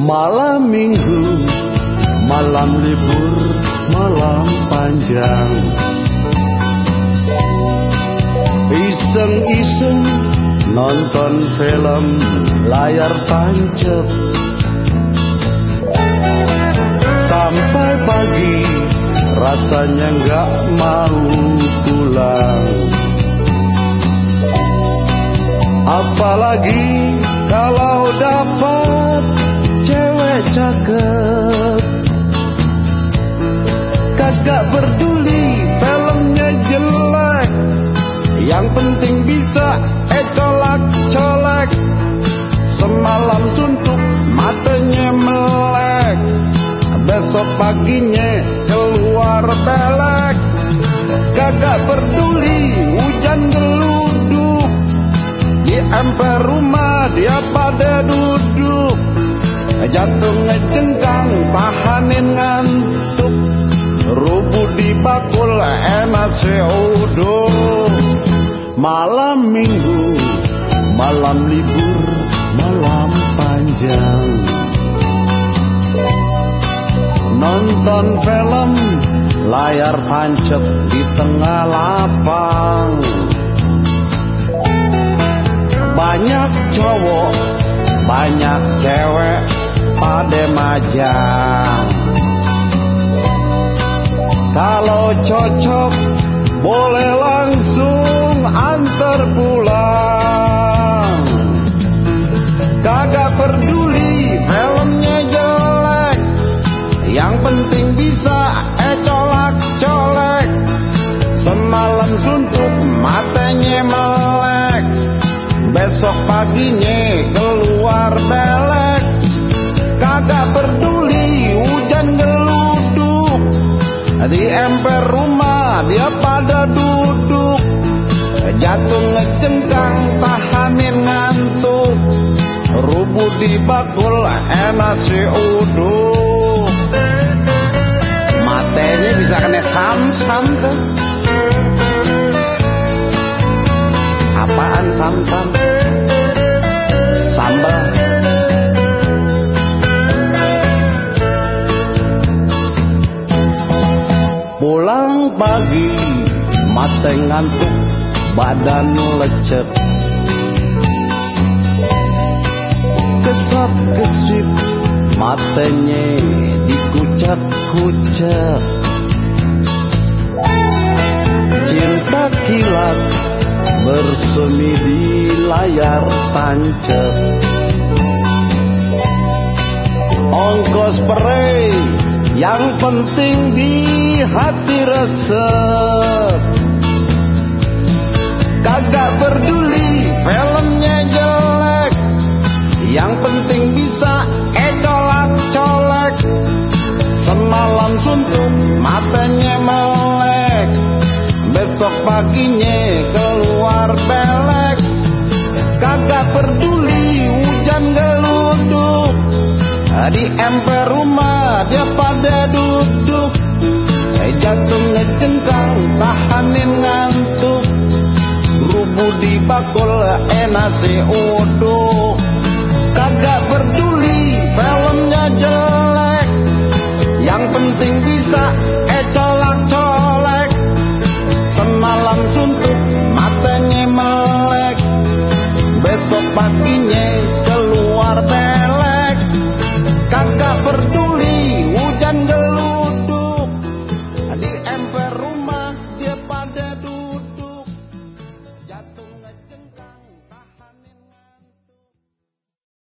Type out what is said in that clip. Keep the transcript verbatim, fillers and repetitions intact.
Malam minggu, malam libur, malam panjang, iseng-iseng nonton film layar tancap. Sampai pagi rasanya nggak mau pulang, apalagi kalau dapat cewek cakep. Kagak peduli filmnya jelek, yang penting bisa eh colak-colek. Semalam suntuk matanya melek, besok paginya keluar belek. Kagak peduli hujan geluduk, di emper rumah dia pada duduk. Jatuh ngejengkang tahanin ngantuk, rubuh di bakul nasi uduk. Malam minggu, malam libur, malam panjang, nonton film layar tancap di tengah lapang. Banyak cowok, banyak cewek pada majang. Kalau cocok boleh langsung antar pulang. Kagak peduli filmnya jelek, yang penting bisa eh colak-colek. Semalam suntuk matanya melek, besok paginya keluar belek. Kagak peduli hujan geluduk, di emper rumah dia pada duduk. Jatuh ngejengkang tahanin ngantuk, rubuh di bakul nasi uduk. Matanya bisa kena sam-sam tuh. Apaan sam-sam? Sambal. Pulang pagi mata ngantuk, badan lecet, kesap-kesip matanya dikucek-kucek. Cinta kilat bersemi di layar tancap, ongkos perei yang penting di hati resep. Kagak peduli